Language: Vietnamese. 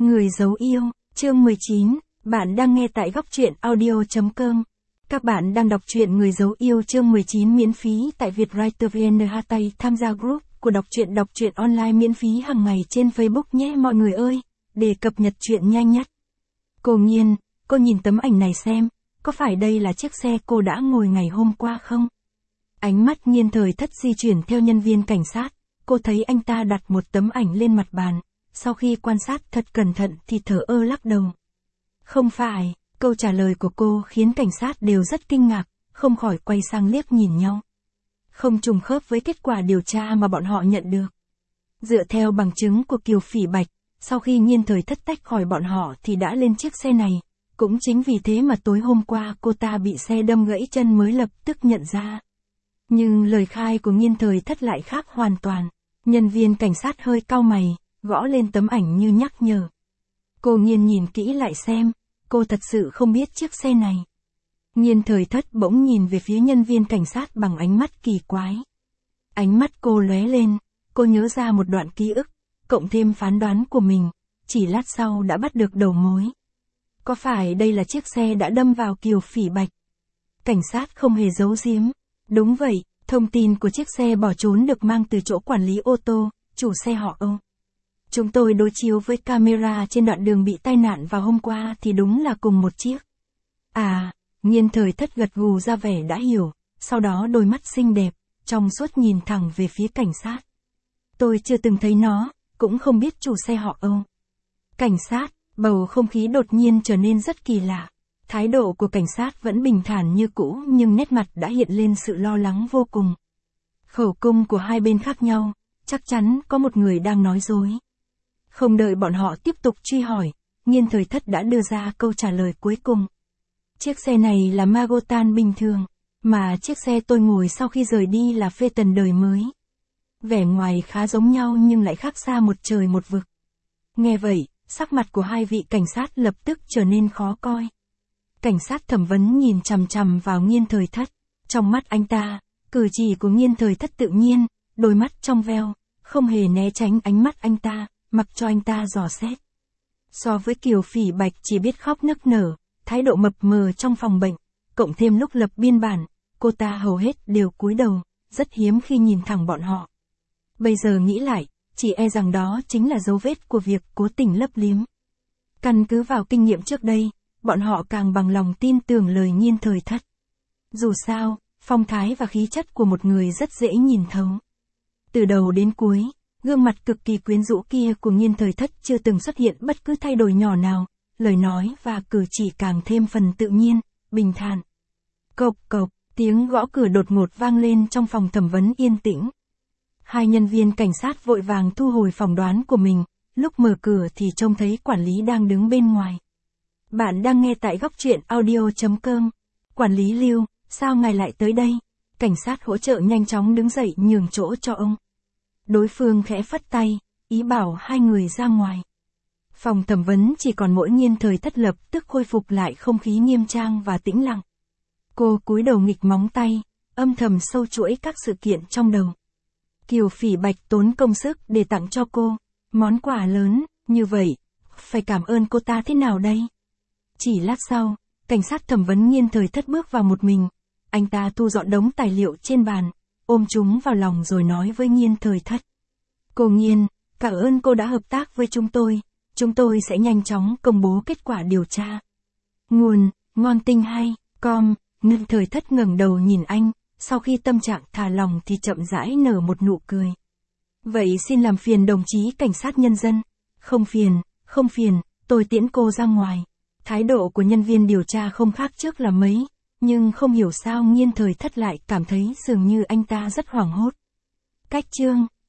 Người giấu yêu, chương 19, bạn đang nghe tại góc truyện audio.com. Các bạn đang đọc truyện Người giấu yêu chương 19 miễn phí tại Vietwriter VN. Tham gia group của đọc truyện online miễn phí hàng ngày trên Facebook nhé mọi người ơi, để cập nhật truyện nhanh nhất. Cô Nhiên, cô nhìn tấm ảnh này xem, có phải đây là chiếc xe cô đã ngồi ngày hôm qua không? Ánh mắt Nhiên Thời Thất di chuyển theo nhân viên cảnh sát, cô thấy anh ta đặt một tấm ảnh lên mặt bàn. Sau khi quan sát thật cẩn thận thì thở ơ lắc đầu. Không phải, câu trả lời của cô khiến cảnh sát đều rất kinh ngạc, không khỏi quay sang liếc nhìn nhau. Không trùng khớp với kết quả điều tra mà bọn họ nhận được. Dựa theo bằng chứng của Kiều Phỉ Bạch, sau khi Nhiên Thời Thất tách khỏi bọn họ thì đã lên chiếc xe này. Cũng chính vì thế mà tối hôm qua cô ta bị xe đâm gãy chân mới lập tức nhận ra. Nhưng lời khai của Nhiên Thời Thất lại khác hoàn toàn. Nhân viên cảnh sát hơi cau mày, gõ lên tấm ảnh như nhắc nhở. Cô Nhiên nhìn kỹ lại xem, cô thật sự không biết chiếc xe này. Nhiên Thời Thất bỗng nhìn về phía nhân viên cảnh sát bằng ánh mắt kỳ quái. Ánh mắt cô lóe lên, cô nhớ ra một đoạn ký ức, cộng thêm phán đoán của mình, chỉ lát sau đã bắt được đầu mối. Có phải đây là chiếc xe đã đâm vào Kiều Phỉ Bạch? Cảnh sát không hề giấu giếm. Đúng vậy, thông tin của chiếc xe bỏ trốn được mang từ chỗ quản lý ô tô, chủ xe họ Âu. Chúng tôi đối chiếu với camera trên đoạn đường bị tai nạn vào hôm qua thì đúng là cùng một chiếc. À, Nhiên Thời Thất gật gù ra vẻ đã hiểu, sau đó đôi mắt xinh đẹp, trong suốt nhìn thẳng về phía cảnh sát. Tôi chưa từng thấy nó, cũng không biết chủ xe họ Âu. Cảnh sát, bầu không khí đột nhiên trở nên rất kỳ lạ. Thái độ của cảnh sát vẫn bình thản như cũ nhưng nét mặt đã hiện lên sự lo lắng vô cùng. Khẩu cung của hai bên khác nhau, chắc chắn có một người đang nói dối. Không đợi bọn họ tiếp tục truy hỏi, Nhiên Thời Thất đã đưa ra câu trả lời cuối cùng. Chiếc xe này là Magotan bình thường, mà chiếc xe tôi ngồi sau khi rời đi là Phaeton đời mới. Vẻ ngoài khá giống nhau nhưng lại khác xa một trời một vực. Nghe vậy, sắc mặt của hai vị cảnh sát lập tức trở nên khó coi. Cảnh sát thẩm vấn nhìn chằm chằm vào Nhiên Thời Thất. Trong mắt anh ta, cử chỉ của Nhiên Thời Thất tự nhiên, đôi mắt trong veo, không hề né tránh ánh mắt anh ta, mặc cho anh ta dò xét. So với Kiều Phỉ Bạch chỉ biết khóc nức nở, thái độ mập mờ trong phòng bệnh, cộng thêm lúc lập biên bản, cô ta hầu hết đều cúi đầu, rất hiếm khi nhìn thẳng bọn họ. Bây giờ nghĩ lại, chỉ e rằng đó chính là dấu vết của việc cố tình lấp liếm. Căn cứ vào kinh nghiệm trước đây, bọn họ càng bằng lòng tin tưởng lời Nhiên Thời Thất. Dù sao, phong thái và khí chất của một người rất dễ nhìn thấu. Từ đầu đến cuối, gương mặt cực kỳ quyến rũ kia của Nhiên Thời Thất chưa từng xuất hiện bất cứ thay đổi nhỏ nào, lời nói và cử chỉ càng thêm phần tự nhiên, bình thản. Cộc cộc, tiếng gõ cửa đột ngột vang lên trong phòng thẩm vấn yên tĩnh. Hai nhân viên cảnh sát vội vàng thu hồi phỏng đoán của mình, lúc mở cửa thì trông thấy quản lý đang đứng bên ngoài. Bạn đang nghe tại góc truyện audio.com. Quản lý Lưu, sao ngài lại tới đây? Cảnh sát hỗ trợ nhanh chóng đứng dậy nhường chỗ cho ông. Đối phương khẽ phất tay, ý bảo hai người ra ngoài. Phòng thẩm vấn chỉ còn mỗi Nhiên Thời Thất lập tức khôi phục lại không khí nghiêm trang và tĩnh lặng. Cô cúi đầu nghịch móng tay, âm thầm sâu chuỗi các sự kiện trong đầu. Kiều Phỉ Bạch tốn công sức để tặng cho cô, món quà lớn, như vậy, phải cảm ơn cô ta thế nào đây? Chỉ lát sau, cảnh sát thẩm vấn Nhiên Thời Thất bước vào một mình. Anh ta thu dọn đống tài liệu trên bàn, ôm chúng vào lòng rồi nói với Nhiên Thời Thất. Cô Nhiên, cảm ơn cô đã hợp tác với chúng tôi sẽ nhanh chóng công bố kết quả điều tra. Nguồn, ngon tinh hay, com, Nhiên Thời Thất ngẩng đầu nhìn anh, sau khi tâm trạng thả lỏng thì chậm rãi nở một nụ cười. Vậy xin làm phiền đồng chí cảnh sát nhân dân. Không phiền, tôi tiễn cô ra ngoài. Thái độ của nhân viên điều tra không khác trước là mấy, nhưng không hiểu sao Nhiên Thời Thất lại cảm thấy dường như anh ta rất hoảng hốt. Cách chương